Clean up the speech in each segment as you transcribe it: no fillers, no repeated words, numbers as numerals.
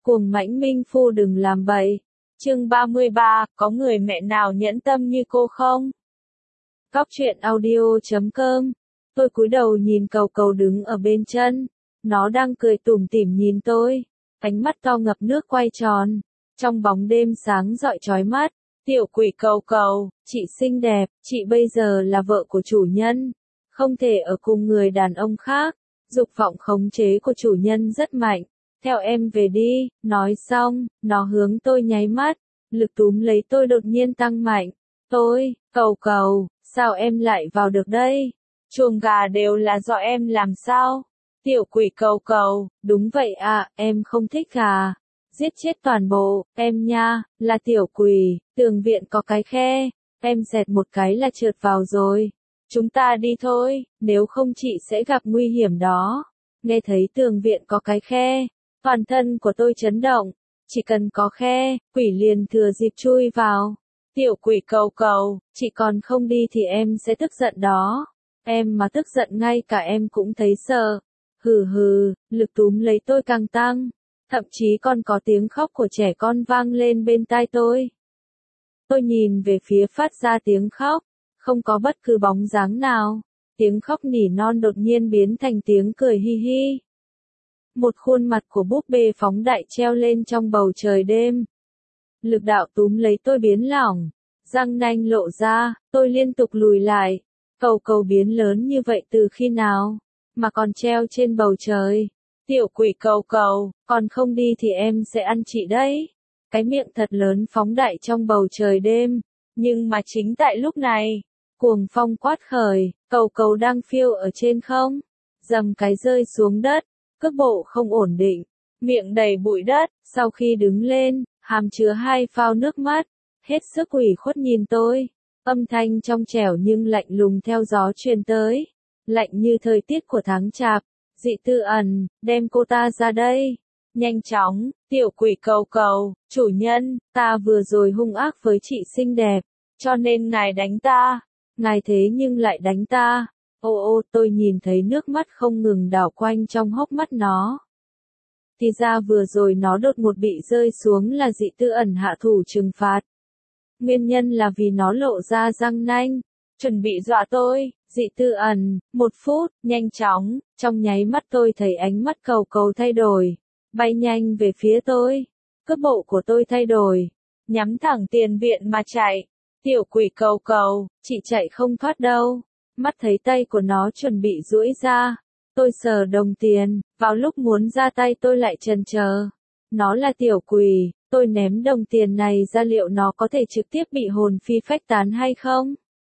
Cuồng mãnh minh phu đừng làm bậy. Chương 33, có người mẹ nào nhẫn tâm như cô không? Góc truyện audio.com. Tôi cúi đầu nhìn cầu cầu đứng ở bên chân. Nó đang cười tủm tỉm nhìn tôi. Ánh mắt to ngập nước quay tròn. Trong bóng đêm sáng rọi chói mắt. Tiểu quỷ cầu cầu, chị xinh đẹp, chị bây giờ là vợ của chủ nhân. Không thể ở cùng người đàn ông khác. Dục vọng khống chế của chủ nhân rất mạnh. Theo em về đi, nói xong, nó hướng tôi nháy mắt, lực túm lấy tôi đột nhiên tăng mạnh. Cầu cầu, sao em lại vào được đây? Chuồng gà đều là do em làm sao? Tiểu quỷ cầu cầu, đúng vậy à, em không thích gà. Giết chết toàn bộ, em nha, là tiểu quỷ, tường viện có cái khe, em dẹt một cái là trượt vào rồi. Chúng ta đi thôi, nếu không chị sẽ gặp nguy hiểm đó. Nghe thấy tường viện có cái khe. Toàn thân của tôi chấn động, chỉ cần có khe, quỷ liền thừa dịp chui vào. Tiểu quỷ cầu cầu, chị còn không đi thì em sẽ tức giận đó. Em mà tức giận ngay cả em cũng thấy sợ. Hừ hừ, lực túm lấy tôi càng tăng. Thậm chí còn có tiếng khóc của trẻ con vang lên bên tai tôi. Tôi nhìn về phía phát ra tiếng khóc, không có bất cứ bóng dáng nào. Tiếng khóc nỉ non đột nhiên biến thành tiếng cười hi hi. Một khuôn mặt của búp bê phóng đại treo lên trong bầu trời đêm. Lực đạo túm lấy tôi biến lỏng, răng nanh lộ ra, tôi liên tục lùi lại. Cầu cầu biến lớn như vậy từ khi nào, mà còn treo trên bầu trời. Tiểu quỷ cầu cầu, còn không đi thì em sẽ ăn chị đấy. Cái miệng thật lớn phóng đại trong bầu trời đêm. Nhưng mà chính tại lúc này, cuồng phong quát khởi, cầu cầu đang phiêu ở trên không. Dầm cái rơi xuống đất. Cước bộ không ổn định, miệng đầy bụi đất, sau khi đứng lên, hàm chứa 2 phao nước mắt, hết sức ủy khuất nhìn tôi. Âm thanh trong trẻo nhưng lạnh lùng theo gió truyền tới, lạnh như thời tiết của tháng chạp. Dị Tư Ẩn, đem cô ta ra đây. Nhanh chóng, tiểu quỷ cầu cầu, chủ nhân, ta vừa rồi hung ác với chị xinh đẹp, cho nên ngài đánh ta. Ngài thế nhưng lại đánh ta. Ô, tôi nhìn thấy nước mắt không ngừng đảo quanh trong hốc mắt nó. Thì ra vừa rồi nó đột ngột bị rơi xuống là Dị Tư Ẩn hạ thủ trừng phạt. Nguyên nhân là vì nó lộ ra răng nanh, chuẩn bị dọa tôi. Dị Tư Ẩn, 1 phút, nhanh chóng, trong nháy mắt tôi thấy ánh mắt cầu cầu thay đổi, bay nhanh về phía tôi. Cước bộ của tôi thay đổi, nhắm thẳng tiền viện mà chạy. Tiểu quỷ cầu cầu, chị chạy không thoát đâu. Mắt thấy tay của nó chuẩn bị duỗi ra, tôi sờ đồng tiền, vào lúc muốn ra tay tôi lại chần chờ. Nó là tiểu quỷ, tôi ném đồng tiền này ra liệu nó có thể trực tiếp bị hồn phi phách tán hay không?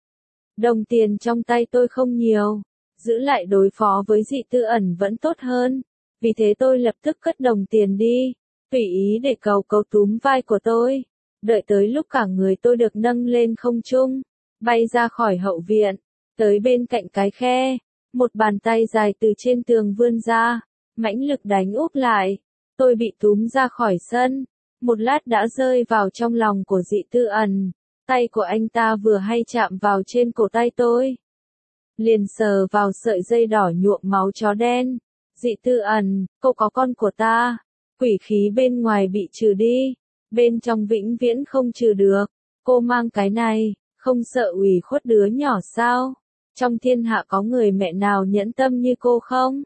Đồng tiền trong tay tôi không nhiều, giữ lại đối phó với Dị Tư Ẩn vẫn tốt hơn, vì thế tôi lập tức cất đồng tiền đi, tùy ý để cầu cầu túm vai của tôi. Đợi tới lúc cả người tôi được nâng lên không trung, bay ra khỏi hậu viện. Tới bên cạnh cái khe, một bàn tay dài từ trên tường vươn ra, mãnh lực đánh úp lại. Tôi bị túm ra khỏi sân, một lát đã rơi vào trong lòng của Dị Tư Ẩn. Tay của anh ta vừa hay chạm vào trên cổ tay tôi. Liền sờ vào sợi dây đỏ nhuộm máu chó đen. Dị Tư Ẩn, cô có con của ta. Quỷ khí bên ngoài bị trừ đi, bên trong vĩnh viễn không trừ được. Cô mang cái này, không sợ ủy khuất đứa nhỏ sao? Trong thiên hạ có người mẹ nào nhẫn tâm như cô không?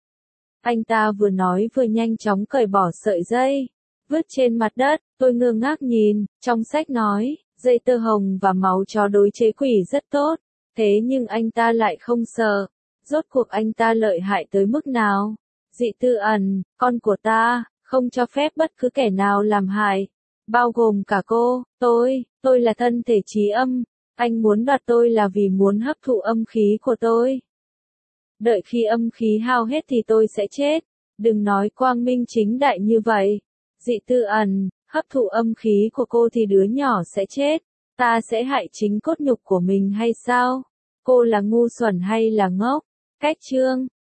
Anh ta vừa nói vừa nhanh chóng cởi bỏ sợi dây, vứt trên mặt đất. Tôi ngơ ngác nhìn, trong sách nói, dây tơ hồng và máu chó đối chế quỷ rất tốt, thế nhưng anh ta lại không sợ. Rốt cuộc anh ta lợi hại tới mức nào? Dị Tư Ẩn, con của ta, không cho phép bất cứ kẻ nào làm hại, bao gồm cả cô. Tôi là thân thể trí âm. Anh muốn đoạt tôi là vì muốn hấp thụ âm khí của tôi. Đợi khi âm khí hao hết thì tôi sẽ chết. Đừng nói quang minh chính đại như vậy. Dị Tư Ẩn, hấp thụ âm khí của cô thì đứa nhỏ sẽ chết. Ta sẽ hại chính cốt nhục của mình hay sao? Cô là ngu xuẩn hay là ngốc? Cách chương